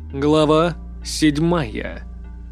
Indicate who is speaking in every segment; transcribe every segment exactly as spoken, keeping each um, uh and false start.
Speaker 1: Глава седьмая.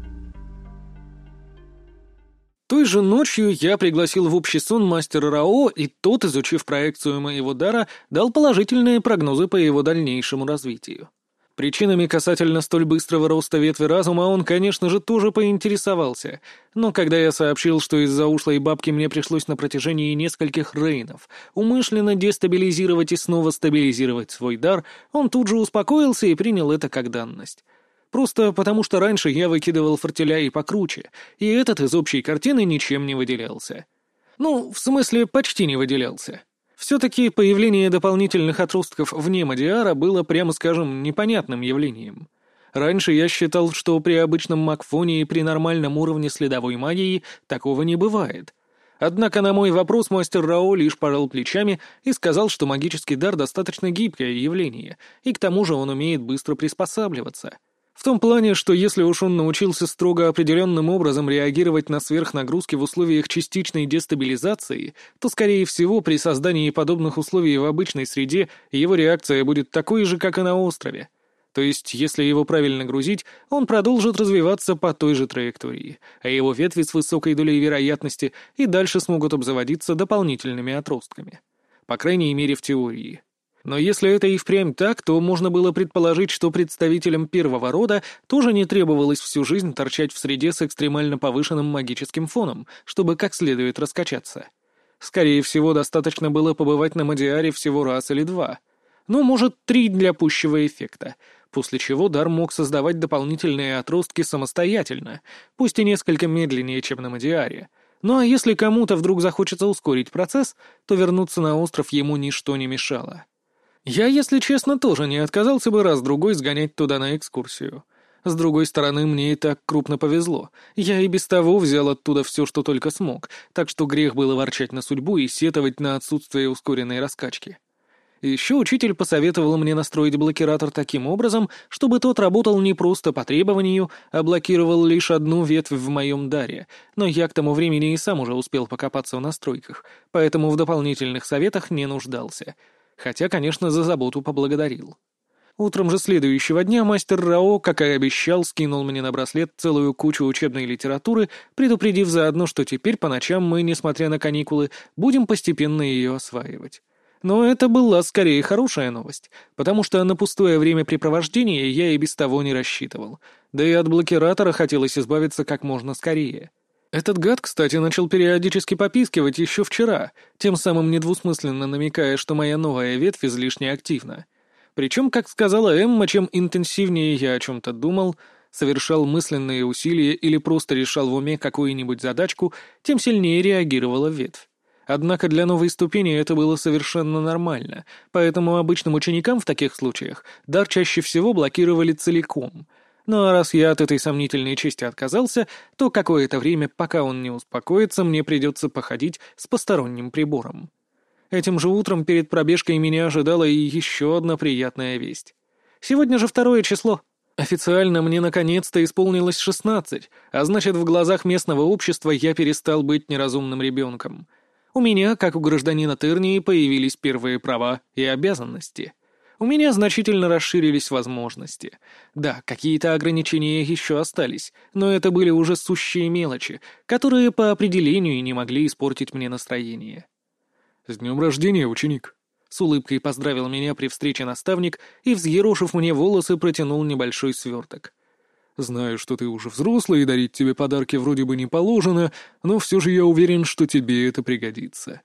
Speaker 1: Той же ночью я пригласил в общий сон мастера Рао, и тот, изучив проекцию моего дара, дал положительные прогнозы по его дальнейшему развитию. Причинами касательно столь быстрого роста ветви разума он, конечно же, тоже поинтересовался, но когда я сообщил, что из-за ушлой бабки мне пришлось на протяжении нескольких рейнов умышленно дестабилизировать и снова стабилизировать свой дар, он тут же успокоился и принял это как данность. Просто потому, что раньше я выкидывал фортеля покруче, и этот из общей картины ничем не выделялся. Ну, в смысле, почти не выделялся. Все-таки появление дополнительных отростков вне Мадиара было, прямо скажем, непонятным явлением. Раньше я считал, что при обычном Макфоне и при нормальном уровне следовой магии такого не бывает. Однако на мой вопрос мастер Рао лишь пожал плечами и сказал, что магический дар достаточно гибкое явление, и к тому же он умеет быстро приспосабливаться. В том плане, что если уж он научился строго определенным образом реагировать на сверхнагрузки в условиях частичной дестабилизации, то, скорее всего, при создании подобных условий в обычной среде его реакция будет такой же, как и на острове. То есть, если его правильно грузить, он продолжит развиваться по той же траектории, а его ветви с высокой долей вероятности и дальше смогут обзаводиться дополнительными отростками. По крайней мере, в теории. Но если это и впрямь так, то можно было предположить, что представителям первого рода тоже не требовалось всю жизнь торчать в среде с экстремально повышенным магическим фоном, чтобы как следует раскачаться. Скорее всего, достаточно было побывать на Мадиаре всего раз или два. Ну, может, три для пущего эффекта, после чего дар мог создавать дополнительные отростки самостоятельно, пусть и несколько медленнее, чем на Мадиаре. Ну а если кому-то вдруг захочется ускорить процесс, то вернуться на остров ему ничто не мешало. Я, если честно, тоже не отказался бы раз-другой сгонять туда на экскурсию. С другой стороны, мне и так крупно повезло. Я и без того взял оттуда все, что только смог, так что грех было ворчать на судьбу и сетовать на отсутствие ускоренной раскачки. Еще учитель посоветовал мне настроить блокиратор таким образом, чтобы тот работал не просто по требованию, а блокировал лишь одну ветвь в моем даре, но я к тому времени и сам уже успел покопаться в настройках, поэтому в дополнительных советах не нуждался. Хотя, конечно, за заботу поблагодарил. Утром же следующего дня мастер Рао, как и обещал, скинул мне на браслет целую кучу учебной литературы, предупредив заодно, что теперь по ночам мы, несмотря на каникулы, будем постепенно ее осваивать. Но это была скорее хорошая новость, потому что на пустое времяпрепровождение я и без того не рассчитывал, да и от блокиратора хотелось избавиться как можно скорее. Этот гад, кстати, начал периодически попискивать еще вчера, тем самым недвусмысленно намекая, что моя новая ветвь излишне активна. Причем, как сказала Эмма, чем интенсивнее я о чем-то думал, совершал мысленные усилия или просто решал в уме какую-нибудь задачку, тем сильнее реагировала ветвь. Однако для новой ступени это было совершенно нормально, поэтому обычным ученикам в таких случаях дар чаще всего блокировали целиком. Ну а раз я от этой сомнительной чести отказался, то какое-то время, пока он не успокоится, мне придется походить с посторонним прибором. Этим же утром перед пробежкой меня ожидала и еще одна приятная весть. Сегодня же второе число. Официально мне наконец-то исполнилось шестнадцать, а значит, в глазах местного общества я перестал быть неразумным ребенком. У меня, как у гражданина Тернии, появились первые права и обязанности. У меня значительно расширились возможности. Да, какие-то ограничения еще остались, но это были уже сущие мелочи, которые по определению не могли испортить мне настроение. «С днем рождения, ученик!» С улыбкой поздравил меня при встрече наставник и, взъерошив мне волосы, протянул небольшой сверток. «Знаю, что ты уже взрослый, и дарить тебе подарки вроде бы не положено, но все же я уверен, что тебе это пригодится».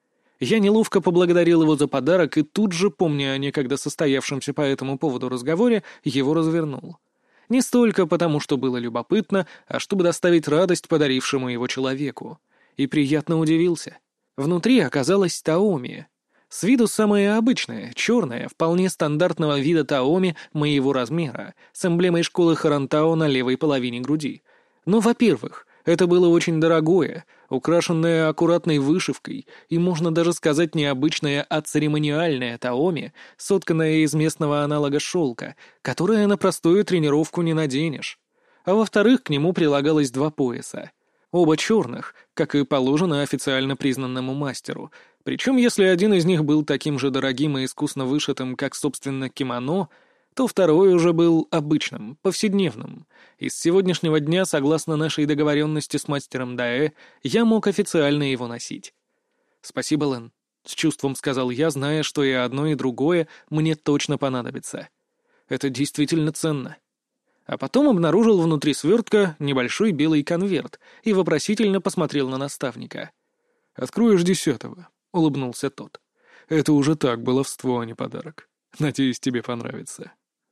Speaker 1: Я неловко поблагодарил его за подарок и тут же, помня о некогда состоявшемся по этому поводу разговоре, его развернул. Не столько потому, что было любопытно, а чтобы доставить радость подарившему его человеку. И приятно удивился. Внутри оказалась таоми. С виду самая обычная, черная, вполне стандартного вида таоми моего размера, с эмблемой школы Харантао на левой половине груди. Но, во-первых, это было очень дорогое, украшенное аккуратной вышивкой и, можно даже сказать, необычное, а церемониальное таоми, сотканное из местного аналога шелка, которое на простую тренировку не наденешь. А во-вторых, к нему прилагалось два пояса. Оба черных, как и положено официально признанному мастеру, причем если один из них был таким же дорогим и искусно вышитым, как, собственно, кимоно, то второй уже был обычным, повседневным, и с сегодняшнего дня, согласно нашей договоренности с мастером Даэ, я мог официально его носить. «Спасибо, Лэн», — с чувством сказал я, зная, что и одно, и другое мне точно понадобится. Это действительно ценно. А потом обнаружил внутри свертка небольшой белый конверт и вопросительно посмотрел на наставника. «Откроешь десятого», — улыбнулся тот. «Это уже так, баловство, а не подарок. Надеюсь, тебе понравится».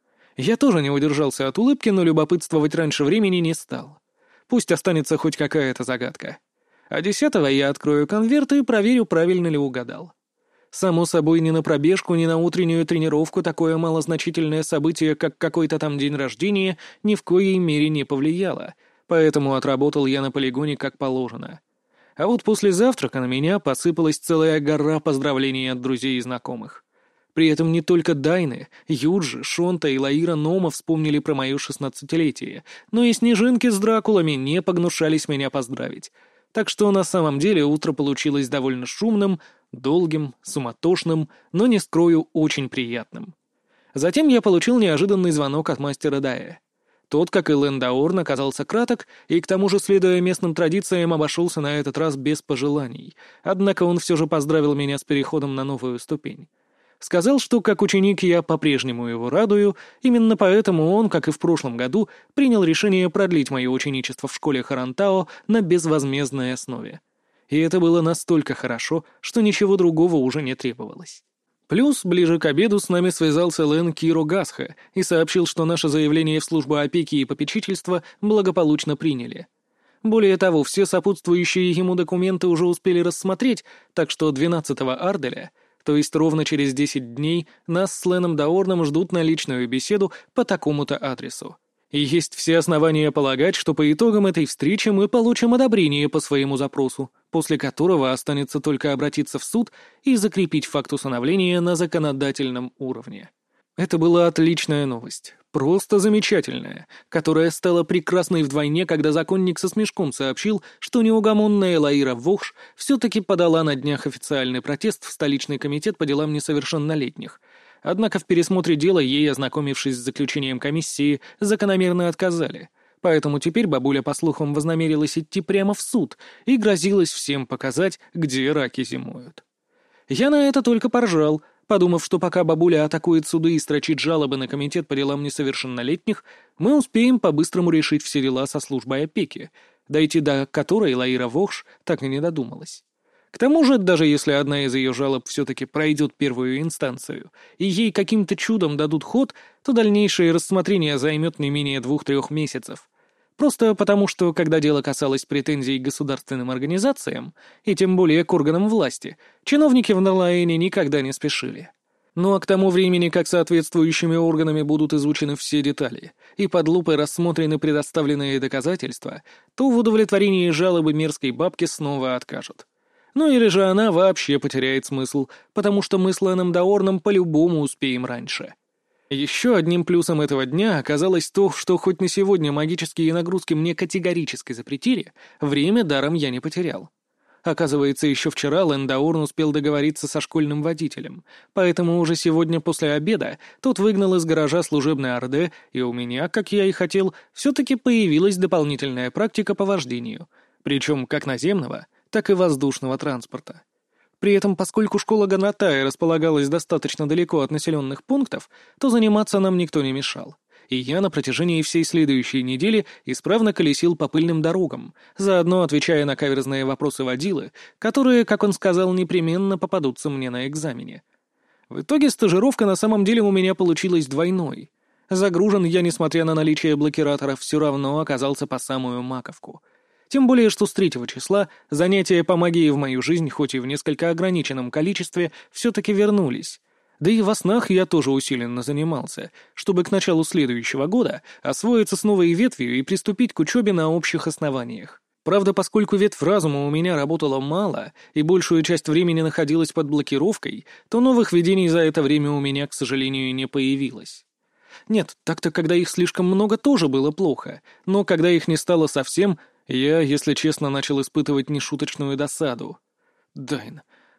Speaker 1: Я тоже не удержался от улыбки, но любопытствовать раньше времени не стал. Пусть останется хоть какая-то загадка. А десятого я открою конверт и проверю, правильно ли угадал. Само собой, ни на пробежку, ни на утреннюю тренировку такое малозначительное событие, как какой-то там день рождения, ни в коей мере не повлияло, поэтому отработал я на полигоне как положено. А вот после завтрака на меня посыпалась целая гора поздравлений от друзей и знакомых. При этом не только Дайны, Юджи, Шонта и Лаира Нома вспомнили про мое шестнадцатилетие, но и снежинки с дракулами не погнушались меня поздравить. Так что на самом деле утро получилось довольно шумным, долгим, суматошным, но, не скрою, очень приятным. Затем я получил неожиданный звонок от мастера Даэ. Тот, как и Лэн Даорн, оказался краток и, к тому же, следуя местным традициям, обошелся на этот раз без пожеланий, однако он все же поздравил меня с переходом на новую ступень. Сказал, что как ученик я по-прежнему его радую, именно поэтому он, как и в прошлом году, принял решение продлить мое ученичество в школе Харантао на безвозмездной основе. И это было настолько хорошо, что ничего другого уже не требовалось. Плюс, ближе к обеду с нами связался Лэн Киро Гасха и сообщил, что наше заявление в службу опеки и попечительства благополучно приняли. Более того, все сопутствующие ему документы уже успели рассмотреть, так что двенадцатого Арделя, то есть ровно через десять дней, нас с Леном Даорном ждут на личную беседу по такому-то адресу. И есть все основания полагать, что по итогам этой встречи мы получим одобрение по своему запросу, после которого останется только обратиться в суд и закрепить факт усыновления на законодательном уровне. Это была отличная новость, просто замечательная, которая стала прекрасной вдвойне, когда законник со смешком сообщил, что неугомонная Лаира Вохш все-таки подала на днях официальный протест в столичный комитет по делам несовершеннолетних. Однако в пересмотре дела ей, ознакомившись с заключением комиссии, закономерно отказали. Поэтому теперь бабуля, по слухам, вознамерилась идти прямо в суд и грозилась всем показать, где раки зимуют. Я на это только поржал, подумав, что пока бабуля атакует суды и строчит жалобы на комитет по делам несовершеннолетних, мы успеем по-быстрому решить все дела со службой опеки, дойти до которой Лаира Вохш так и не додумалась. К тому же, даже если одна из ее жалоб все-таки пройдет первую инстанцию, и ей каким-то чудом дадут ход, то дальнейшее рассмотрение займет не менее двух-трех месяцев. Просто потому, что, когда дело касалось претензий к государственным организациям, и тем более к органам власти, чиновники в Налаэне никогда не спешили. Ну а к тому времени, как соответствующими органами будут изучены все детали, и под лупой рассмотрены предоставленные доказательства, то в удовлетворении жалобы мерзкой бабки снова откажут. Ну или же она вообще потеряет смысл, потому что мы с Леном Даорном по-любому успеем раньше. Еще одним плюсом этого дня оказалось то, что хоть на сегодня магические нагрузки мне категорически запретили, время даром я не потерял. Оказывается, еще вчера Лэн Даорн успел договориться со школьным водителем, поэтому уже сегодня после обеда тот выгнал из гаража служебный Орде, и у меня, как я и хотел, все-таки появилась дополнительная практика по вождению, причем как наземного, так и воздушного транспорта. При этом, поскольку школа Ганатая располагалась достаточно далеко от населенных пунктов, то заниматься нам никто не мешал. И я на протяжении всей следующей недели исправно колесил по пыльным дорогам, заодно отвечая на каверзные вопросы водилы, которые, как он сказал, непременно попадутся мне на экзамене. В итоге стажировка на самом деле у меня получилась двойной. Загружен я, несмотря на наличие блокираторов, все равно оказался по самую маковку. Тем более, что с третьего числа занятия по магии в мою жизнь, хоть и в несколько ограниченном количестве, все-таки вернулись. Да и во снах я тоже усиленно занимался, чтобы к началу следующего года освоиться с новой ветвью и приступить к учебе на общих основаниях. Правда, поскольку ветвь разума у меня работала мало и большую часть времени находилась под блокировкой, то новых видений за это время у меня, к сожалению, не появилось. Нет, так-то, когда их слишком много, тоже было плохо, но когда их не стало совсем, я, если честно, начал испытывать нешуточную досаду. Дайн,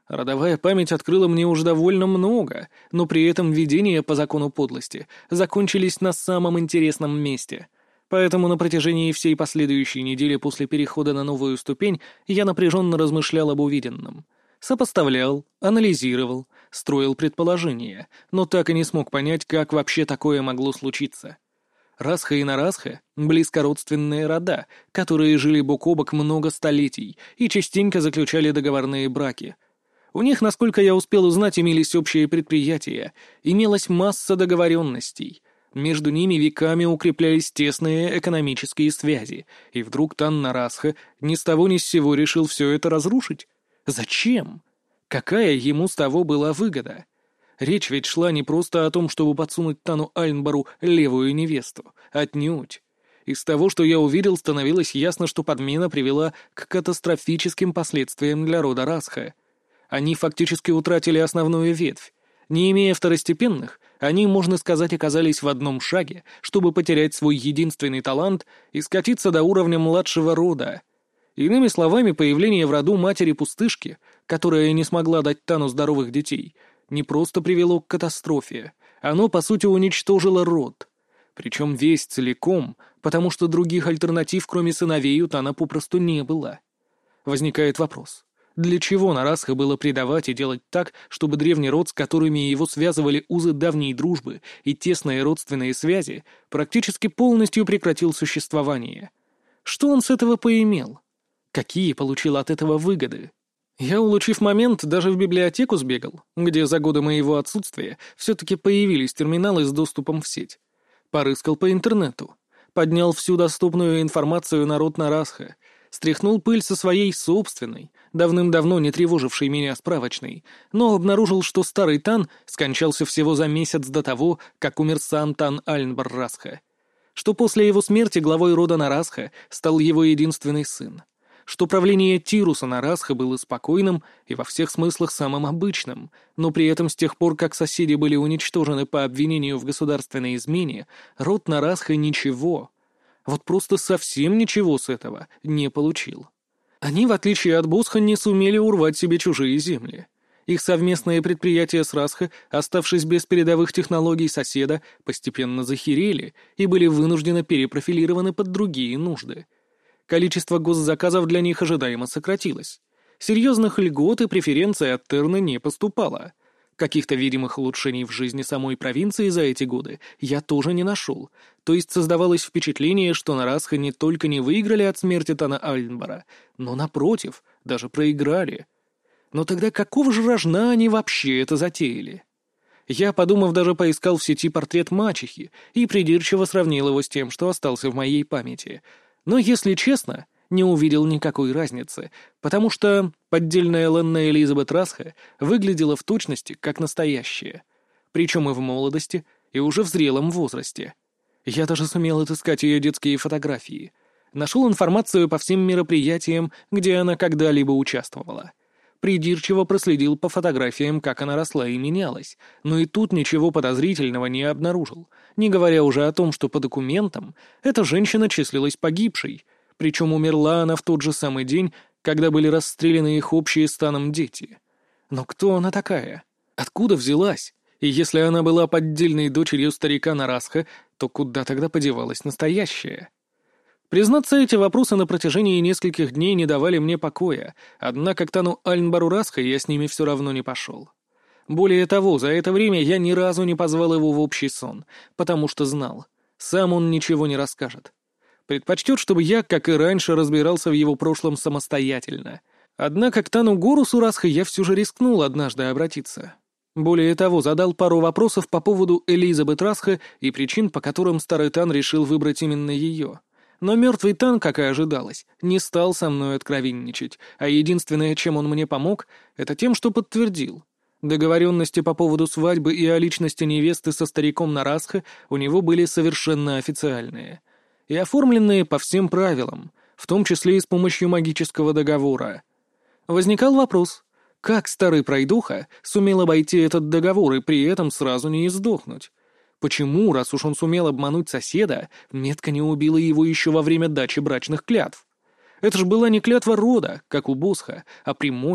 Speaker 1: Родовая память открыла мне уж довольно много, но при этом видения по закону подлости закончились на самом интересном месте. Поэтому на протяжении всей последующей недели после перехода на новую ступень я напряженно размышлял об увиденном. Сопоставлял, анализировал, строил предположения, но так и не смог понять, как вообще такое могло случиться. Расха и Нарасха — близкородственные рода, которые жили бок о бок много столетий и частенько заключали договорные браки. У них, насколько я успел узнать, имелись общие предприятия, имелась масса договоренностей. Между ними веками укреплялись тесные экономические связи, и вдруг Тан Нарасха ни с того ни с сего решил все это разрушить. Зачем? Какая ему с того была выгода? Речь ведь шла не просто о том, чтобы подсунуть Тану Альнбару левую невесту, отнюдь. Из того, что я увидел, становилось ясно, что подмена привела к катастрофическим последствиям для рода Расха. Они фактически утратили основную ветвь. Не имея второстепенных, они, можно сказать, оказались в одном шаге, чтобы потерять свой единственный талант и скатиться до уровня младшего рода. Иными словами, появление в роду матери-пустышки, которая не смогла дать Тану здоровых детей, не просто привело к катастрофе, оно, по сути, уничтожило род. Причем весь целиком, потому что других альтернатив, кроме сыновей, у Тана попросту не было. Возникает вопрос. Для чего Нарасха было предавать и делать так, чтобы древний род, с которыми его связывали узы давней дружбы и тесные родственные связи, практически полностью прекратил существование? Что он с этого поимел? Какие получил от этого выгоды? Я, улучив момент, даже в библиотеку сбегал, где за годы моего отсутствия все-таки появились терминалы с доступом в сеть. Порыскал по интернету, поднял всю доступную информацию на род Нарасха, стряхнул пыль со своей собственной, давным-давно не тревожившей меня справочной, но обнаружил, что старый Тан скончался всего за месяц до того, как умер сам Тан Альнбар Расха, что после его смерти главой рода Нарасха стал его единственный сын, что правление Тируса Нарасха было спокойным и во всех смыслах самым обычным, но при этом с тех пор, как соседи были уничтожены по обвинению в государственной измене, род Нарасха ничего, вот просто совсем ничего с этого не получил. Они, в отличие от Босха, не сумели урвать себе чужие земли. Их совместные предприятия с Расха, оставшись без передовых технологий соседа, постепенно захерели и были вынуждены перепрофилированы под другие нужды. Количество госзаказов для них ожидаемо сократилось. Серьезных льгот и преференций от Терны не поступало. Каких-то видимых улучшений в жизни самой провинции за эти годы я тоже не нашел, то есть создавалось впечатление, что Нарасха не только не выиграли от смерти Тана Альнбара, но, напротив, даже проиграли. Но тогда какого же рожна они вообще это затеяли? Я, подумав, даже поискал в сети портрет мачехи и придирчиво сравнил его с тем, что остался в моей памяти. Но, если честно, не увидел никакой разницы, потому что поддельная Ленна Элизабет Расха выглядела в точности как настоящая, причем и в молодости, и уже в зрелом возрасте. Я даже сумел отыскать ее детские фотографии. Нашел информацию по всем мероприятиям, где она когда-либо участвовала. Придирчиво проследил по фотографиям, как она росла и менялась, но и тут ничего подозрительного не обнаружил, не говоря уже о том, что по документам эта женщина числилась погибшей, причем умерла она в тот же самый день, когда были расстреляны их общие с Таном дети. Но кто она такая? Откуда взялась? И если она была поддельной дочерью старика Нарасха, то куда тогда подевалась настоящая? Признаться, эти вопросы на протяжении нескольких дней не давали мне покоя, однако к Тану Альнбару Расха я с ними все равно не пошел. Более того, за это время я ни разу не позвал его в общий сон, потому что знал, сам он ничего не расскажет. Предпочтет, чтобы я, как и раньше, разбирался в его прошлом самостоятельно. Однако к Тану Горусу Расха я все же рискнул однажды обратиться. Более того, задал пару вопросов по поводу Элизабет Расха и причин, по которым старый Тан решил выбрать именно ее. Но мертвый Тан, как и ожидалось, не стал со мной откровенничать, а единственное, чем он мне помог, это тем, что подтвердил. Договоренности по поводу свадьбы и о личности невесты со стариком Нарасха у него были совершенно официальные и оформленные по всем правилам, в том числе и с помощью магического договора. Возникал вопрос, как старый пройдоха сумел обойти этот договор и при этом сразу не издохнуть? Почему, раз уж он сумел обмануть соседа, метка не убила его еще во время дачи брачных клятв? Это ж была не клятва рода, как у Босха, а прямое,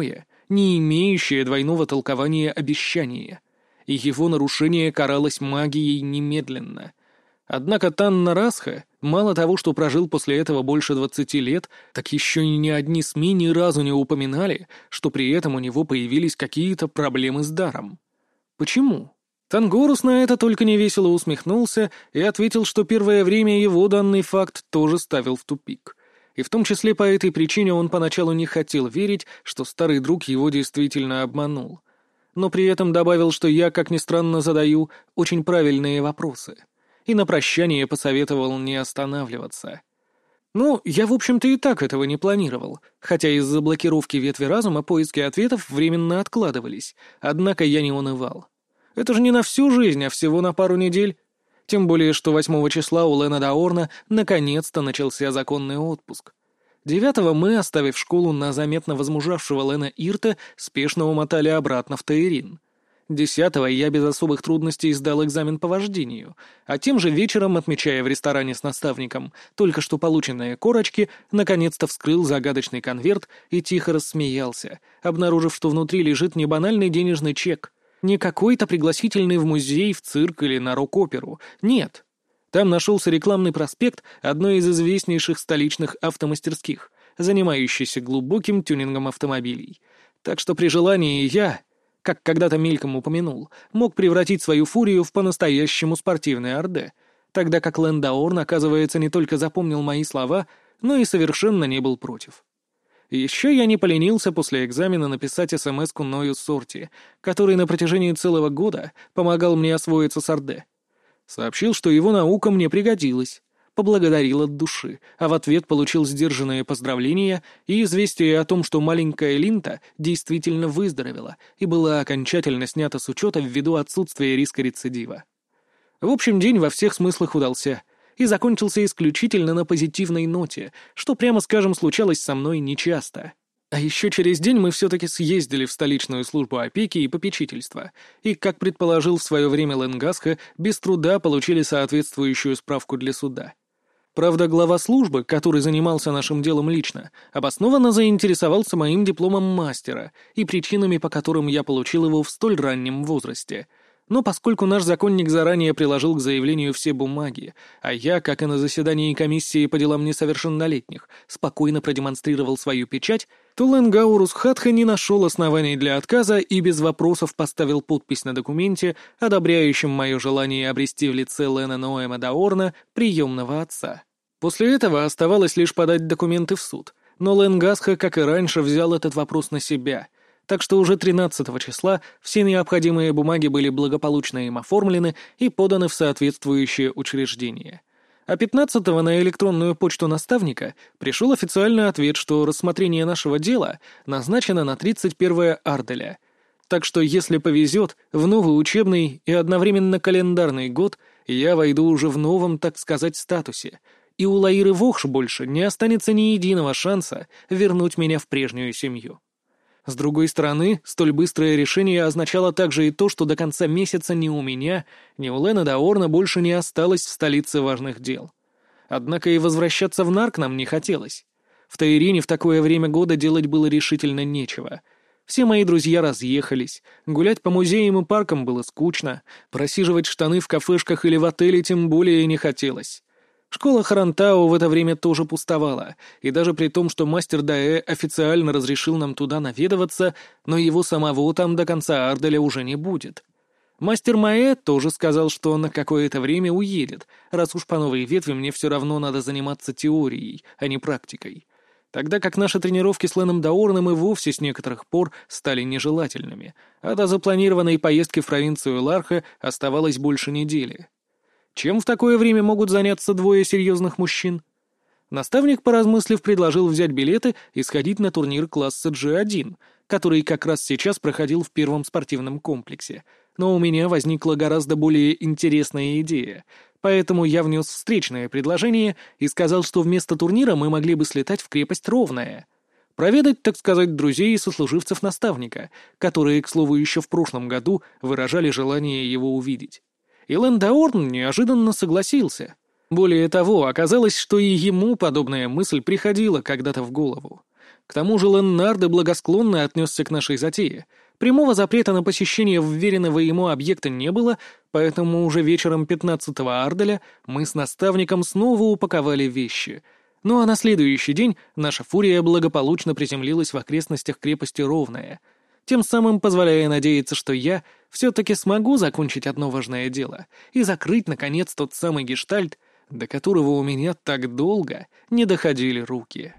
Speaker 1: не имеющее двойного толкования обещание, и его нарушение каралось магией немедленно. Однако Танна Расха мало того, что прожил после этого больше двадцати лет, так еще и ни одни СМИ ни разу не упоминали, что при этом у него появились какие-то проблемы с даром. Почему? Тангорус на это только невесело усмехнулся и ответил, что первое время его данный факт тоже ставил в тупик. И в том числе по этой причине он поначалу не хотел верить, что старый друг его действительно обманул. Но при этом добавил, что я, как ни странно, задаю очень правильные вопросы. И на прощание посоветовал не останавливаться. Ну, я, в общем-то, и так этого не планировал, хотя из-за блокировки ветви разума поиски ответов временно откладывались, однако я не унывал. Это же не на всю жизнь, а всего на пару недель. Тем более, что восьмого числа у Лена Даорна наконец-то начался законный отпуск. Девятого мы, оставив школу на заметно возмужавшего Лена Ирта, спешно умотали обратно в Таирин. Десятого я без особых трудностей сдал экзамен по вождению, а тем же вечером, отмечая в ресторане с наставником только что полученные корочки, наконец-то вскрыл загадочный конверт и тихо рассмеялся, обнаружив, что внутри лежит не банальный денежный чек, не какой-то пригласительный в музей, в цирк или на рок-оперу, нет. Там нашелся рекламный проспект одной из известнейших столичных автомастерских, занимающейся глубоким тюнингом автомобилей. Так что при желании я, как когда-то мельком упомянул, мог превратить свою фурию в по-настоящему спортивное орде, тогда как Лен Даорн, оказывается, не только запомнил мои слова, но и совершенно не был против. Еще я не поленился после экзамена написать эс-эм-эску Ною Сорти, который на протяжении целого года помогал мне освоиться с орде. Сообщил, что его наука мне пригодилась, поблагодарил от души, а в ответ получил сдержанные поздравления и известие о том, что маленькая Линта действительно выздоровела и была окончательно снята с учета ввиду отсутствия риска рецидива. В общем, день во всех смыслах удался и закончился исключительно на позитивной ноте, что, прямо скажем, случалось со мной нечасто. А еще через день мы все-таки съездили в столичную службу опеки и попечительства, и, как предположил в свое время Ленгасха, без труда получили соответствующую справку для суда. Правда, глава службы, который занимался нашим делом лично, обоснованно заинтересовался моим дипломом мастера и причинами, по которым я получил его в столь раннем возрасте. Но поскольку наш законник заранее приложил к заявлению все бумаги, а я, как и на заседании комиссии по делам несовершеннолетних, спокойно продемонстрировал свою печать, то Ленгаурус Хатха не нашел оснований для отказа и без вопросов поставил подпись на документе, одобряющем мое желание обрести в лице Лена Ноэма Даорна приемного отца. После этого оставалось лишь подать документы в суд, но Ленгасха, как и раньше, взял этот вопрос на себя, так что уже тринадцатого числа все необходимые бумаги были благополучно им оформлены и поданы в соответствующее учреждение. А пятнадцатого на электронную почту наставника пришел официальный ответ, что рассмотрение нашего дела назначено на тридцать первое Арделя. Так что, если повезет, в новый учебный и одновременно календарный год я войду уже в новом, так сказать, статусе, и у Лаиры Вохш больше не останется ни единого шанса вернуть меня в прежнюю семью. С другой стороны, столь быстрое решение означало также и то, что до конца месяца ни у меня, ни у Лена Даорна больше не осталось в столице важных дел. Однако и возвращаться в Нарк нам не хотелось. В Таирине в такое время года делать было решительно нечего. Все мои друзья разъехались, гулять по музеям и паркам было скучно, просиживать штаны в кафешках или в отеле тем более не хотелось. Школа Харантау в это время тоже пустовала, и даже при том, что мастер Даэ официально разрешил нам туда наведываться, но его самого там до конца Арделя уже не будет. Мастер Маэ тоже сказал, что он на какое-то время уедет, раз уж по новой ветви мне все равно надо заниматься теорией, а не практикой. Тогда как наши тренировки с Леном Даорном и вовсе с некоторых пор стали нежелательными, а до запланированной поездки в провинцию Ларха оставалось больше недели. Чем в такое время могут заняться двое серьезных мужчин? Наставник, поразмыслив, предложил взять билеты и сходить на турнир класса джи один, который как раз сейчас проходил в первом спортивном комплексе. Но у меня возникла гораздо более интересная идея, поэтому я внес встречное предложение и сказал, что вместо турнира мы могли бы слетать в крепость Ровная. Проведать, так сказать, друзей и сослуживцев наставника, которые, к слову, еще в прошлом году выражали желание его увидеть. И Лен Даорн неожиданно согласился. Более того, оказалось, что и ему подобная мысль приходила когда-то в голову. К тому же Леннардо благосклонно отнесся к нашей затее. Прямого запрета на посещение вверенного ему объекта не было, поэтому уже вечером пятнадцатого Арделя мы с наставником снова упаковали вещи. Ну а на следующий день наша фурия благополучно приземлилась в окрестностях крепости Ровная, тем самым позволяя надеяться, что я все-таки смогу закончить одно важное дело и закрыть, наконец, тот самый гештальт, до которого у меня так долго не доходили руки.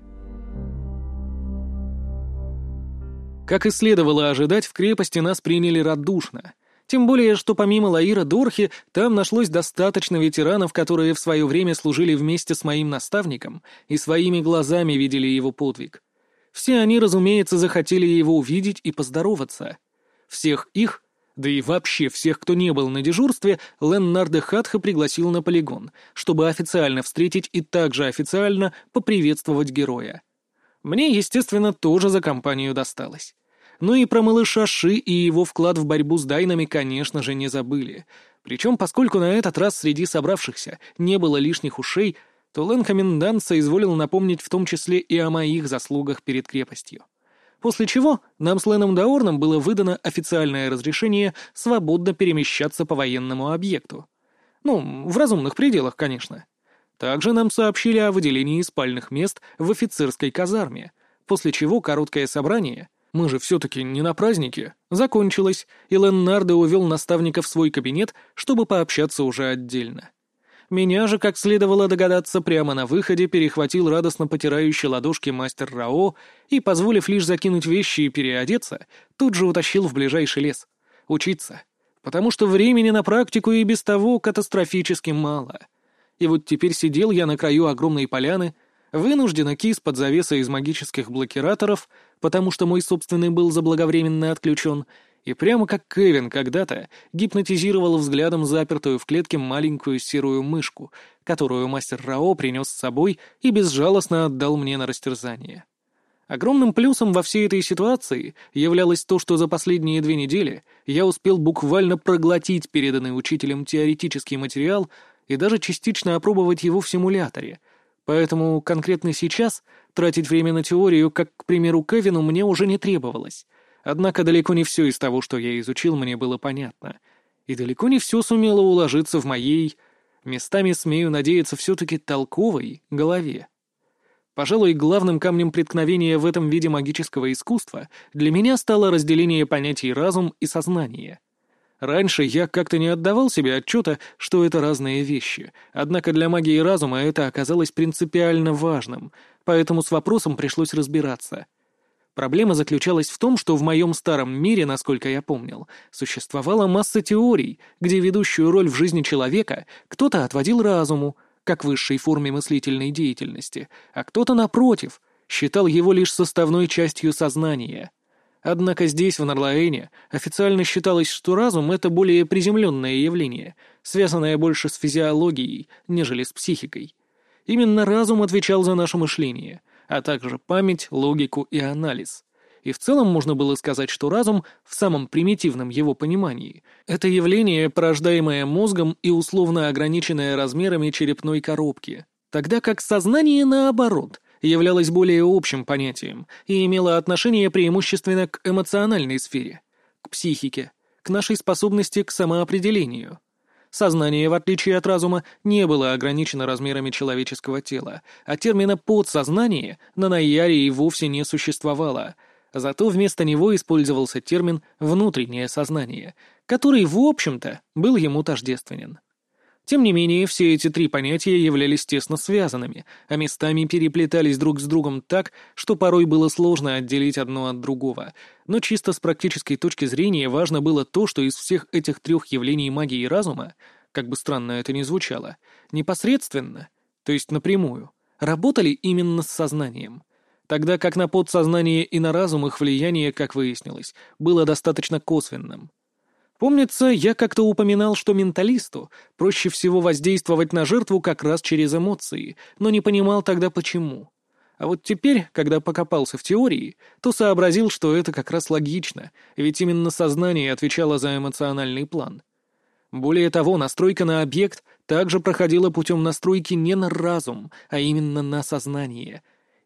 Speaker 1: Как и следовало ожидать, в крепости нас приняли радушно. Тем более, что помимо Лаира Дорхи, там нашлось достаточно ветеранов, которые в свое время служили вместе с моим наставником и своими глазами видели его подвиг. Все они, разумеется, захотели его увидеть и поздороваться. Всех их, да и вообще всех, кто не был на дежурстве, Леннардо Хатха пригласил на полигон, чтобы официально встретить и также официально поприветствовать героя. Мне, естественно, тоже за компанию досталось. Ну и про малыша Ши и его вклад в борьбу с дайнами, конечно же, не забыли. Причем, поскольку на этот раз среди собравшихся не было лишних ушей, то Лэн-комендант соизволил напомнить в том числе и о моих заслугах перед крепостью. После чего нам с Леном Даорном было выдано официальное разрешение свободно перемещаться по военному объекту. Ну, в разумных пределах, конечно. Также нам сообщили о выделении спальных мест в офицерской казарме, после чего короткое собрание — мы же все-таки не на празднике — закончилось, и Леннардо увел наставника в свой кабинет, чтобы пообщаться уже отдельно. Меня же, как следовало догадаться, прямо на выходе перехватил радостно потирающий ладошки мастер Рао и, позволив лишь закинуть вещи и переодеться, тут же утащил в ближайший лес. Учиться. Потому что времени на практику и без того катастрофически мало. И вот теперь сидел я на краю огромной поляны, вынужденно кис под завесой из магических блокираторов, потому что мой собственный был заблаговременно отключен, и прямо как Кевин когда-то гипнотизировал взглядом запертую в клетке маленькую серую мышку, которую мастер Рао принес с собой и безжалостно отдал мне на растерзание. Огромным плюсом во всей этой ситуации являлось то, что за последние две недели я успел буквально проглотить переданный учителем теоретический материал и даже частично опробовать его в симуляторе. Поэтому конкретно сейчас тратить время на теорию, как, к примеру, Кевину, мне уже не требовалось. Однако далеко не все из того, что я изучил, мне было понятно. И далеко не все сумело уложиться в моей, местами, смею надеяться, все-таки толковой голове. Пожалуй, главным камнем преткновения в этом виде магического искусства для меня стало разделение понятий разум и сознание. Раньше я как-то не отдавал себе отчета, что это разные вещи, однако для магии разума это оказалось принципиально важным, поэтому с вопросом пришлось разбираться. Проблема заключалась в том, что в моем старом мире, насколько я помнил, существовала масса теорий, где ведущую роль в жизни человека кто-то отводил разуму, как высшей форме мыслительной деятельности, а кто-то, напротив, считал его лишь составной частью сознания. Однако здесь, в Нарлаэне, официально считалось, что разум — это более приземленное явление, связанное больше с физиологией, нежели с психикой. Именно разум отвечал за наше мышление, а также память, логику и анализ. И в целом можно было сказать, что разум, в самом примитивном его понимании, это явление, порождаемое мозгом и условно ограниченное размерами черепной коробки, тогда как сознание, наоборот, являлось более общим понятием и имело отношение преимущественно к эмоциональной сфере, к психике, к нашей способности к самоопределению. Сознание, в отличие от разума, не было ограничено размерами человеческого тела, а термина «подсознание» на Найяре и вовсе не существовало, зато вместо него использовался термин «внутреннее сознание», который, в общем-то, был ему тождественен. Тем не менее, все эти три понятия являлись тесно связанными, а местами переплетались друг с другом так, что порой было сложно отделить одно от другого. Но чисто с практической точки зрения важно было то, что из всех этих трех явлений магии разума, как бы странно это ни звучало, непосредственно, то есть напрямую, работали именно с сознанием. Тогда как на подсознание и на разум их влияние, как выяснилось, было достаточно косвенным. Помнится, я как-то упоминал, что менталисту проще всего воздействовать на жертву как раз через эмоции, но не понимал тогда почему. А вот теперь, когда покопался в теории, то сообразил, что это как раз логично, ведь именно сознание отвечало за эмоциональный план. Более того, настройка на объект также проходила путем настройки не на разум, а именно на сознание.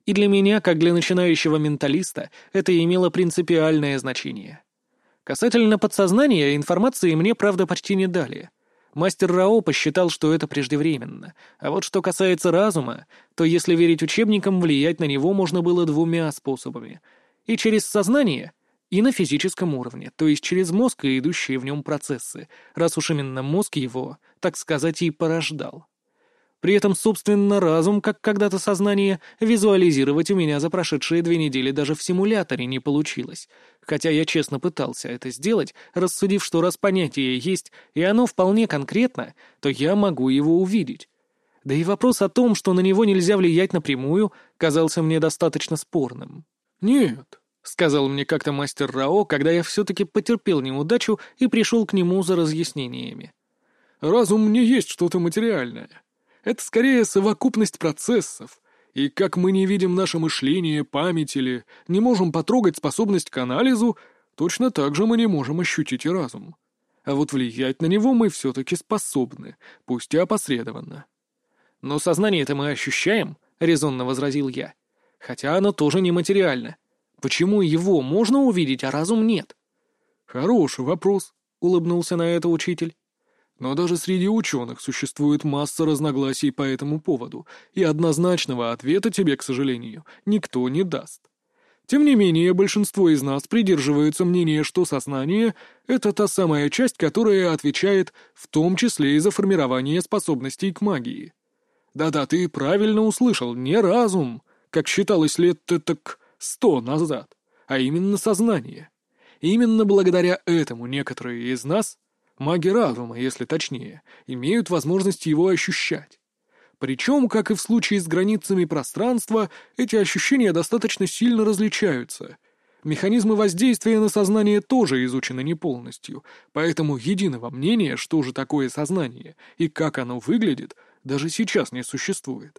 Speaker 1: И для меня, как для начинающего менталиста, это имело принципиальное значение. Касательно подсознания, информации мне, правда, почти не дали. Мастер Рао посчитал, что это преждевременно. А вот что касается разума, то, если верить учебникам, влиять на него можно было двумя способами. И через сознание, и на физическом уровне, то есть через мозг и идущие в нем процессы, раз уж именно мозг его, так сказать, и порождал. При этом, собственно, разум, как когда-то сознание, визуализировать у меня за прошедшие две недели даже в симуляторе не получилось, хотя я честно пытался это сделать, рассудив, что раз понятие есть, и оно вполне конкретно, то я могу его увидеть. Да и вопрос о том, что на него нельзя влиять напрямую, казался мне достаточно спорным. «Нет», — сказал мне как-то мастер Рао, когда я все-таки потерпел неудачу и пришел к нему за разъяснениями. «Разум не есть что-то материальное. Это скорее совокупность процессов, и как мы не видим наше мышление, память или не можем потрогать способность к анализу, точно так же мы не можем ощутить и разум. А вот влиять на него мы все-таки способны, пусть и опосредованно». «Но сознание-то мы ощущаем», — резонно возразил я. «Хотя оно тоже нематериально. Почему его можно увидеть, а разум нет?» «Хороший вопрос», — улыбнулся на это учитель. «Но даже среди ученых существует масса разногласий по этому поводу, и однозначного ответа тебе, к сожалению, никто не даст. Тем не менее, большинство из нас придерживаются мнения, что сознание — это та самая часть, которая отвечает в том числе и за формирование способностей к магии. Да-да, ты правильно услышал, не разум, как считалось лет так сто назад, а именно сознание. И именно благодаря этому некоторые из нас, маги разума, если точнее, имеют возможность его ощущать. Причем, как и в случае с границами пространства, эти ощущения достаточно сильно различаются. Механизмы воздействия на сознание тоже изучены не полностью, поэтому единого мнения, что же такое сознание и как оно выглядит, даже сейчас не существует.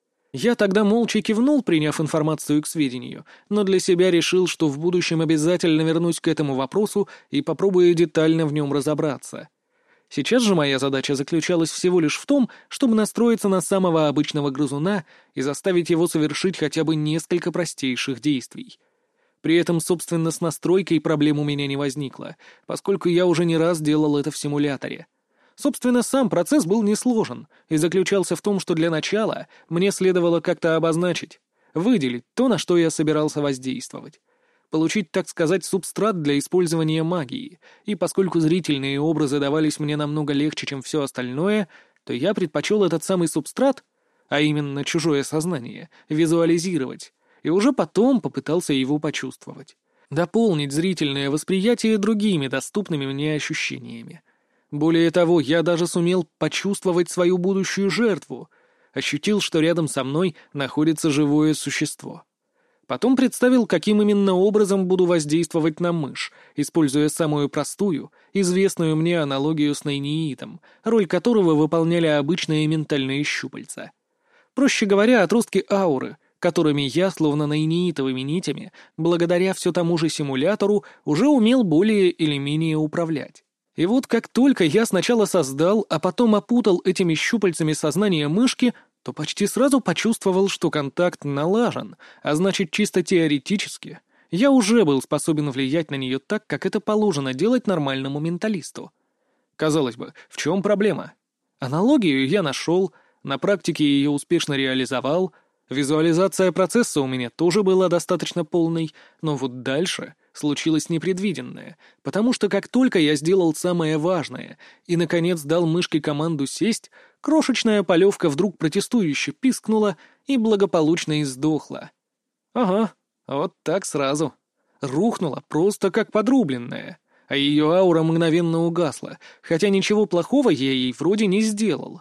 Speaker 1: Я тогда молча кивнул, приняв информацию к сведению, но для себя решил, что в будущем обязательно вернусь к этому вопросу и попробую детально в нем разобраться. Сейчас же моя задача заключалась всего лишь в том, чтобы настроиться на самого обычного грызуна и заставить его совершить хотя бы несколько простейших действий. При этом, собственно, с настройкой проблем у меня не возникло, поскольку я уже не раз делал это в симуляторе. Собственно, сам процесс был несложен и заключался в том, что для начала мне следовало как-то обозначить, выделить то, на что я собирался воздействовать. Получить, так сказать, субстрат для использования магии, и поскольку зрительные образы давались мне намного легче, чем все остальное, то я предпочел этот самый субстрат, а именно чужое сознание, визуализировать, и уже потом попытался его почувствовать. Дополнить зрительное восприятие другими доступными мне ощущениями. Более того, я даже сумел почувствовать свою будущую жертву, ощутил, что рядом со мной находится живое существо. Потом представил, каким именно образом буду воздействовать на мышь, используя самую простую, известную мне аналогию с нейниитом, роль которого выполняли обычные ментальные щупальца. Проще говоря, отростки ауры, которыми я, словно нейниитовыми нитями, благодаря все тому же симулятору, уже умел более или менее управлять. И вот как только я сначала создал, а потом опутал этими щупальцами сознание мышки, то почти сразу почувствовал, что контакт налажен, а значит, чисто теоретически я уже был способен влиять на нее так, как это положено делать нормальному менталисту. Казалось бы, в чем проблема? Аналогию я нашел, на практике ее успешно реализовал, визуализация процесса у меня тоже была достаточно полной, но вот дальше случилось непредвиденное, потому что как только я сделал самое важное и, наконец, дал мышке команду сесть, крошечная полевка вдруг протестующе пискнула и благополучно издохла. Ага, вот так сразу. Рухнула просто как подрубленная, а ее аура мгновенно угасла, хотя ничего плохого я ей вроде не сделал.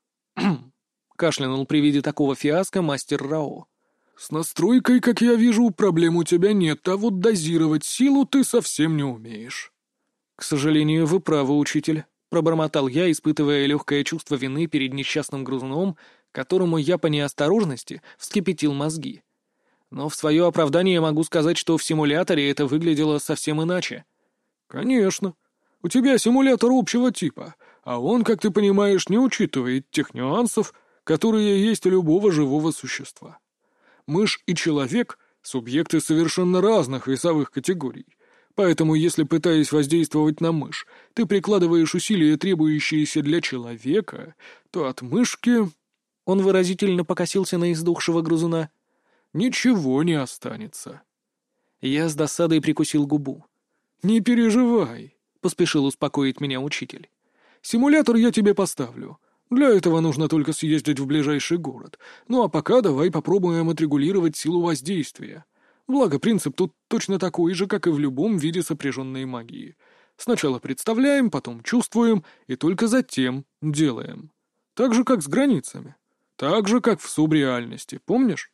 Speaker 1: Кашлянул при виде такого фиаско мастер Рао. «С настройкой, как я вижу, проблем у тебя нет, а вот дозировать силу ты совсем не умеешь». «К сожалению, вы правы, учитель», — пробормотал я, испытывая легкое чувство вины перед несчастным грызуном, которому я по неосторожности вскипятил мозги. Но в свое оправдание могу сказать, что в симуляторе это выглядело совсем иначе. «Конечно. У тебя симулятор общего типа, а он, как ты понимаешь, не учитывает тех нюансов, которые есть у любого живого существа.
Speaker 2: Мышь и человек — субъекты совершенно разных весовых категорий. Поэтому, если, пытаясь воздействовать на мышь, ты прикладываешь усилия, требующиеся для человека, то от мышки...»
Speaker 1: Он выразительно покосился на издохшего грызуна.
Speaker 2: «Ничего не останется».
Speaker 1: Я с досадой прикусил губу.
Speaker 2: «Не переживай», — поспешил успокоить меня учитель. «Симулятор я тебе поставлю. Для этого нужно только съездить в ближайший город. Ну а пока давай попробуем отрегулировать силу воздействия. Благо, принцип тут точно такой же, как и в любом виде сопряженной магии. Сначала представляем, потом чувствуем, и только затем делаем. Так же, как с границами. Так же, как в субреальности, помнишь?»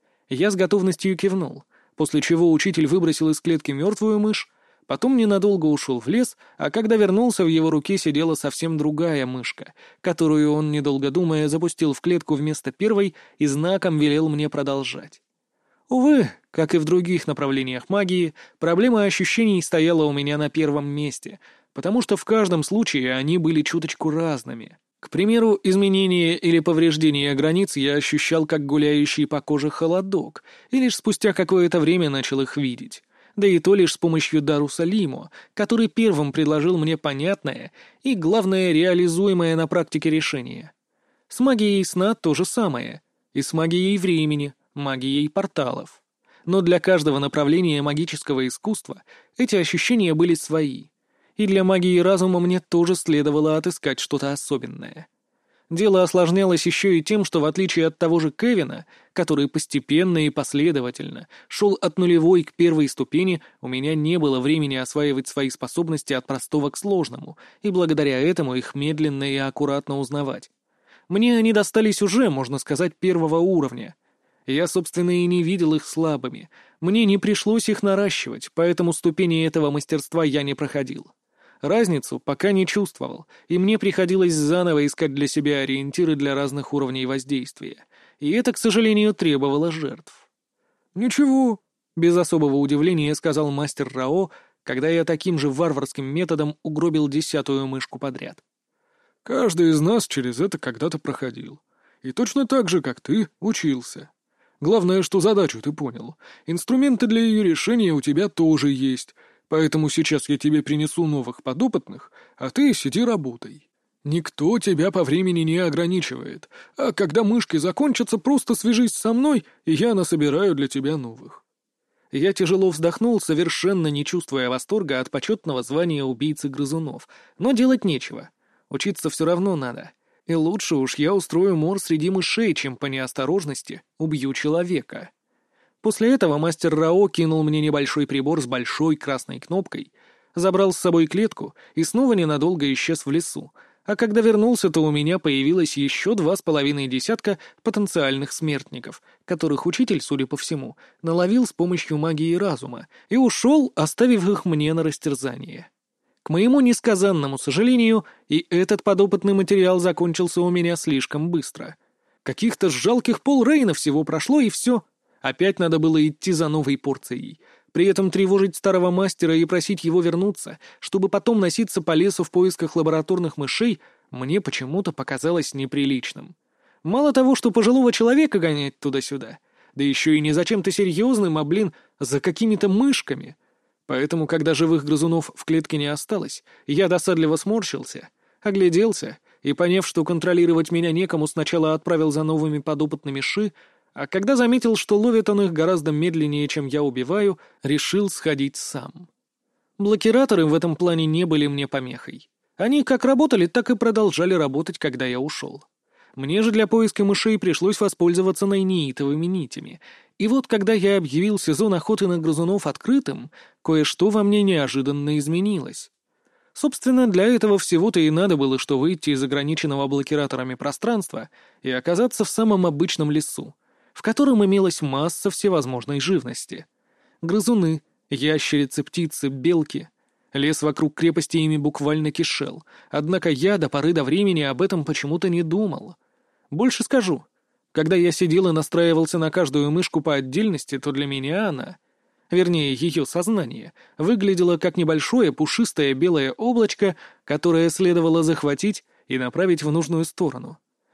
Speaker 1: Я с готовностью кивнул, после чего учитель выбросил из клетки мертвую мышь, потом ненадолго ушел в лес, а когда вернулся, в его руке сидела совсем другая мышка, которую он, недолго думая, запустил в клетку вместо первой и знаком велел мне продолжать. Увы, как и в других направлениях магии, проблема ощущений стояла у меня на первом месте, потому что в каждом случае они были чуточку разными. К примеру, изменение или повреждение границ я ощущал как гуляющий по коже холодок, и лишь спустя какое-то время начал их видеть. Да и то лишь с помощью Даруса Лимо, который первым предложил мне понятное и, главное, реализуемое на практике решение. С магией сна то же самое, и с магией времени, магией порталов. Но для каждого направления магического искусства эти ощущения были свои. И для магии разума мне тоже следовало отыскать что-то особенное. Дело осложнялось еще и тем, что в отличие от того же Кевина, который постепенно и последовательно шел от нулевой к первой ступени, у меня не было времени осваивать свои способности от простого к сложному, и благодаря этому их медленно и аккуратно узнавать. Мне они достались уже, можно сказать, первого уровня. Я, собственно, и не видел их слабыми. Мне не пришлось их наращивать, поэтому ступени этого мастерства я не проходил. Разницу пока не чувствовал, и мне приходилось заново искать для себя ориентиры для разных уровней воздействия. И это, к сожалению, требовало жертв.
Speaker 2: «Ничего», —
Speaker 1: без особого удивления сказал мастер Рао, когда я таким же варварским методом угробил десятую мышку подряд.
Speaker 2: «Каждый из нас через это когда-то проходил. И точно так же, как ты, учился. Главное, что задачу ты понял. Инструменты для ее решения у тебя тоже есть». Поэтому сейчас я тебе принесу новых подопытных, а ты сиди работай. Никто тебя по времени не ограничивает, а когда мышки закончатся, просто свяжись со мной, и я насобираю для тебя новых».
Speaker 1: Я тяжело вздохнул, совершенно не чувствуя восторга от почетного звания убийцы грызунов, но делать нечего. Учиться все равно надо. И лучше уж я устрою мор среди мышей, чем по неосторожности убью человека. После этого мастер Рао кинул мне небольшой прибор с большой красной кнопкой, забрал с собой клетку и снова ненадолго исчез в лесу, а когда вернулся, то у меня появилось еще два с половиной десятка потенциальных смертников, которых учитель, судя по всему, наловил с помощью магии разума и ушел, оставив их мне на растерзание. К моему несказанному сожалению, и этот подопытный материал закончился у меня слишком быстро. Каких-то жалких полрейна всего прошло, и все. Опять надо было идти за новой порцией, при этом тревожить старого мастера и просить его вернуться, чтобы потом носиться по лесу в поисках лабораторных мышей, мне почему-то показалось неприличным. Мало того, что пожилого человека гонять туда-сюда, да еще и не за чем-то серьезным, а, блин, за какими-то мышками. Поэтому, когда живых грызунов в клетке не осталось, я досадливо сморщился, огляделся и, поняв, что контролировать меня некому, сначала отправил за новыми подопытными ши, а когда заметил, что ловит он их гораздо медленнее, чем я убиваю, решил сходить сам. Блокираторы в этом плане не были мне помехой. Они как работали, так и продолжали работать, когда я ушел. Мне же для поиска мышей пришлось воспользоваться найнеитовыми нитями. И вот когда я объявил сезон охоты на грызунов открытым, кое-что во мне неожиданно изменилось. Собственно, для этого всего-то и надо было, что выйти из ограниченного блокираторами пространства и оказаться в самом обычном лесу, в котором имелась масса всевозможной живности. Грызуны, ящерицы, птицы, белки. Лес вокруг крепости ими буквально кишел, однако я до поры до времени об этом почему-то не думал. Больше скажу, когда я сидел и настраивался на каждую мышку по отдельности, то для меня она, вернее ее сознание, выглядело как небольшое пушистое белое облачко, которое следовало захватить и направить в нужную сторону.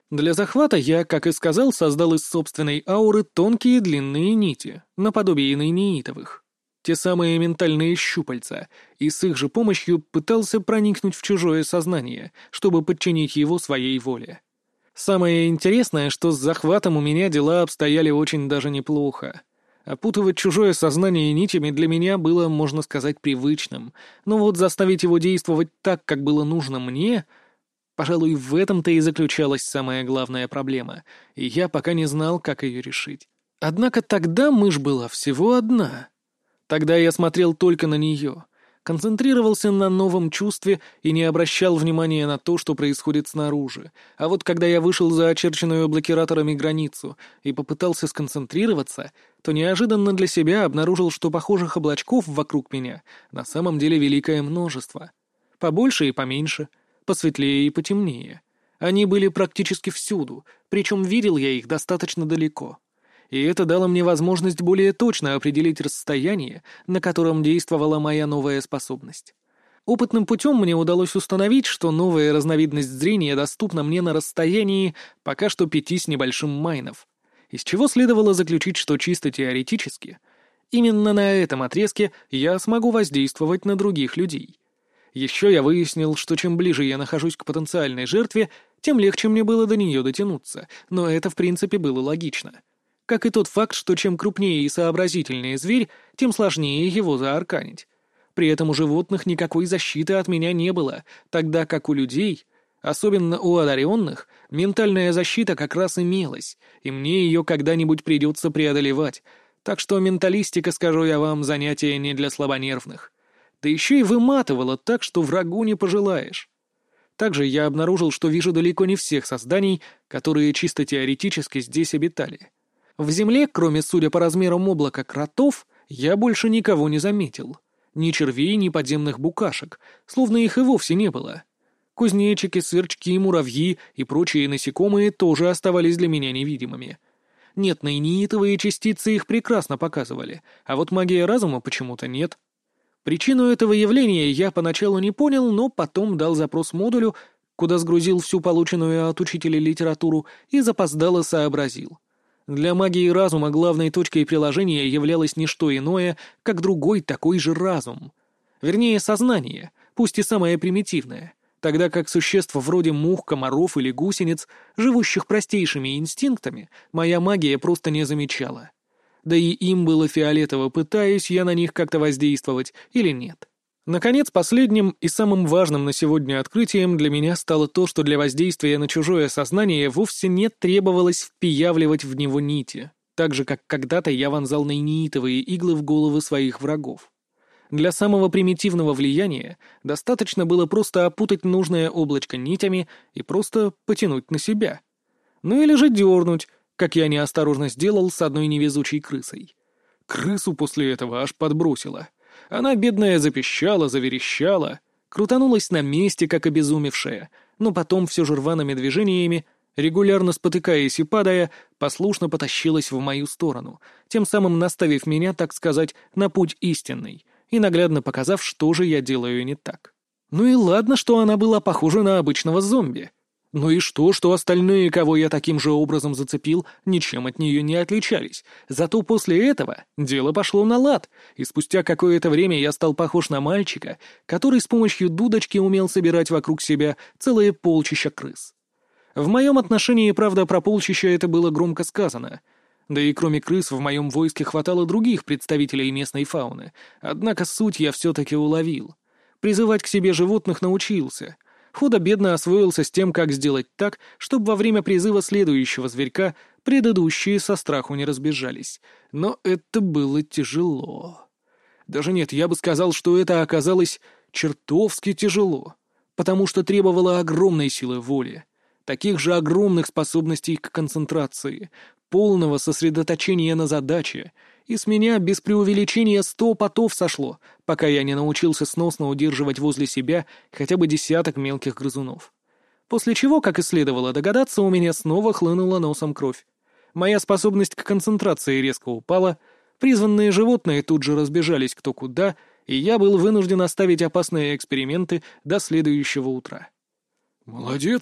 Speaker 1: Для захвата я, как и сказал, создал из собственной ауры тонкие длинные нити, наподобие нейнеитовых. Те самые ментальные щупальца, и с их же помощью пытался проникнуть в чужое сознание, чтобы подчинить его своей воле. Самое интересное, что с захватом у меня дела обстояли очень даже неплохо. Опутывать чужое сознание нитями для меня было, можно сказать, привычным, но вот заставить его действовать так, как было нужно мне... Пожалуй, в этом-то и заключалась самая главная проблема, и я пока не знал, как ее решить. Однако тогда мышь была всего одна. Тогда я смотрел только на нее, концентрировался на новом чувстве и не обращал внимания на то, что происходит снаружи. А вот когда я вышел за очерченную блокираторами границу и попытался сконцентрироваться, то неожиданно для себя обнаружил, что похожих облачков вокруг меня на самом деле великое множество. Побольше и поменьше, посветлее и потемнее. Они были практически всюду, причем видел я их достаточно далеко. И это дало мне возможность более точно определить расстояние, на котором действовала моя новая способность. Опытным путем мне удалось установить, что новая разновидность зрения доступна мне на расстоянии пока что пяти с небольшим майнов, из чего следовало заключить, что чисто теоретически именно на этом отрезке я смогу воздействовать на других людей. Еще я выяснил, что чем ближе я нахожусь к потенциальной жертве, тем легче мне было до нее дотянуться, но это в принципе было логично. Как и тот факт, что чем крупнее и сообразительнее зверь, тем сложнее его заарканить. При этом у животных никакой защиты от меня не было, тогда как у людей, особенно у одаренных, ментальная защита как раз имелась, и мне ее когда-нибудь придется преодолевать, так что менталистика, скажу я вам, занятие не для слабонервных. Да еще и выматывало так, что врагу не пожелаешь. Также я обнаружил, что вижу далеко не всех созданий, которые чисто теоретически здесь обитали. В земле, кроме, судя по размерам облака, кротов, я больше никого не заметил. Ни червей, ни подземных букашек, словно их и вовсе не было. Кузнечики, сверчки, муравьи и прочие насекомые тоже оставались для меня невидимыми. Нет, нейнеитовые частицы их прекрасно показывали, а вот магия разума почему-то нет. Причину этого явления я поначалу не понял, но потом дал запрос модулю, куда сгрузил всю полученную от учителя литературу и запоздало сообразил. Для магии разума главной точкой приложения являлось не что иное, как другой такой же разум. Вернее, сознание, пусть и самое примитивное, тогда как существ вроде мух, комаров или гусениц, живущих простейшими инстинктами, моя магия просто не замечала. Да и им было фиолетово, пытаюсь я на них как-то воздействовать или нет. Наконец, последним и самым важным на сегодня открытием для меня стало то, что для воздействия на чужое сознание вовсе не требовалось впиявливать в него нити, так же, как когда-то я вонзал нейнеитовые иглы в головы своих врагов. Для самого примитивного влияния достаточно было просто опутать нужное облачко нитями и просто потянуть на себя. Ну или же дернуть, как я неосторожно сделал с одной невезучей крысой. Крысу после этого аж подбросило. Она, бедная, запищала, заверещала, крутанулась на месте, как обезумевшая, но потом все же рваными движениями, регулярно спотыкаясь и падая, послушно потащилась в мою сторону, тем самым наставив меня, так сказать, на путь истинный и наглядно показав, что же я делаю не так. Ну и ладно, что она была похожа на обычного зомби. Ну и что, что остальные, кого я таким же образом зацепил, ничем от нее не отличались. Зато после этого дело пошло на лад, и спустя какое-то время я стал похож на мальчика, который с помощью дудочки умел собирать вокруг себя целое полчища крыс. В моем отношении, правда, про полчища это было громко сказано. Да и кроме крыс в моем войске хватало других представителей местной фауны, однако суть я все-таки уловил. Призывать к себе животных научился — худо-бедно освоился с тем, как сделать так, чтобы во время призыва следующего зверька предыдущие со страху не разбежались. Но это было тяжело. Даже нет, я бы сказал, что это оказалось чертовски тяжело, потому что требовало огромной силы воли, таких же огромных способностей к концентрации, полного сосредоточения на задаче, и с меня без преувеличения сто потов сошло, пока я не научился сносно удерживать возле себя хотя бы десяток мелких грызунов. После чего, как и следовало догадаться, у меня снова хлынула носом кровь. Моя способность к концентрации резко упала, призванные животные тут же разбежались кто куда, и я был вынужден оставить опасные эксперименты до следующего утра.
Speaker 2: «Молодец!»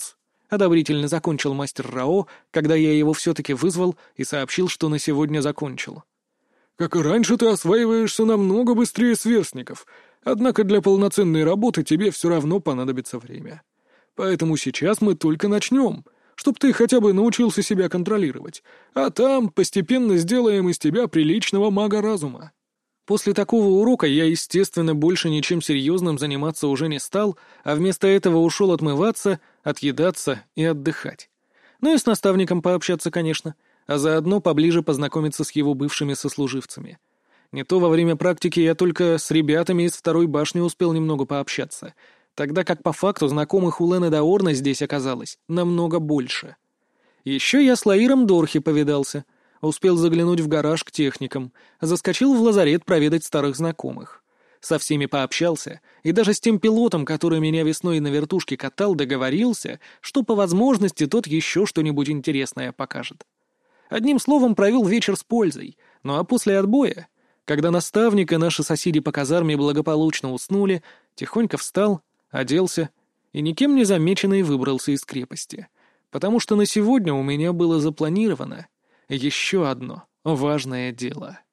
Speaker 1: — одобрительно закончил мастер Рао, когда я его все-таки вызвал и сообщил, что на сегодня закончил.
Speaker 2: «Как и раньше, ты осваиваешься намного быстрее сверстников, однако для полноценной работы тебе все равно понадобится время. Поэтому сейчас мы только начнем, чтоб ты хотя бы научился себя контролировать, а там постепенно сделаем из тебя приличного мага разума».
Speaker 1: После такого урока я, естественно, больше ничем серьезным заниматься уже не стал, а вместо этого ушел отмываться, отъедаться и отдыхать. Ну и с наставником пообщаться, конечно, а заодно поближе познакомиться с его бывшими сослуживцами. Не то во время практики я только с ребятами из второй башни успел немного пообщаться, тогда как по факту знакомых у Лены Даорна здесь оказалось намного больше. Еще я с Лаиром Дорхи повидался, успел заглянуть в гараж к техникам, заскочил в лазарет проведать старых знакомых. Со всеми пообщался, и даже с тем пилотом, который меня весной на вертушке катал, договорился, что по возможности тот еще что-нибудь интересное покажет. Одним словом, провел вечер с пользой, ну а после отбоя, когда наставник и наши соседи по казарме благополучно уснули, тихонько встал, оделся и никем не замеченный выбрался из крепости, потому что на сегодня у меня было запланировано еще одно важное дело.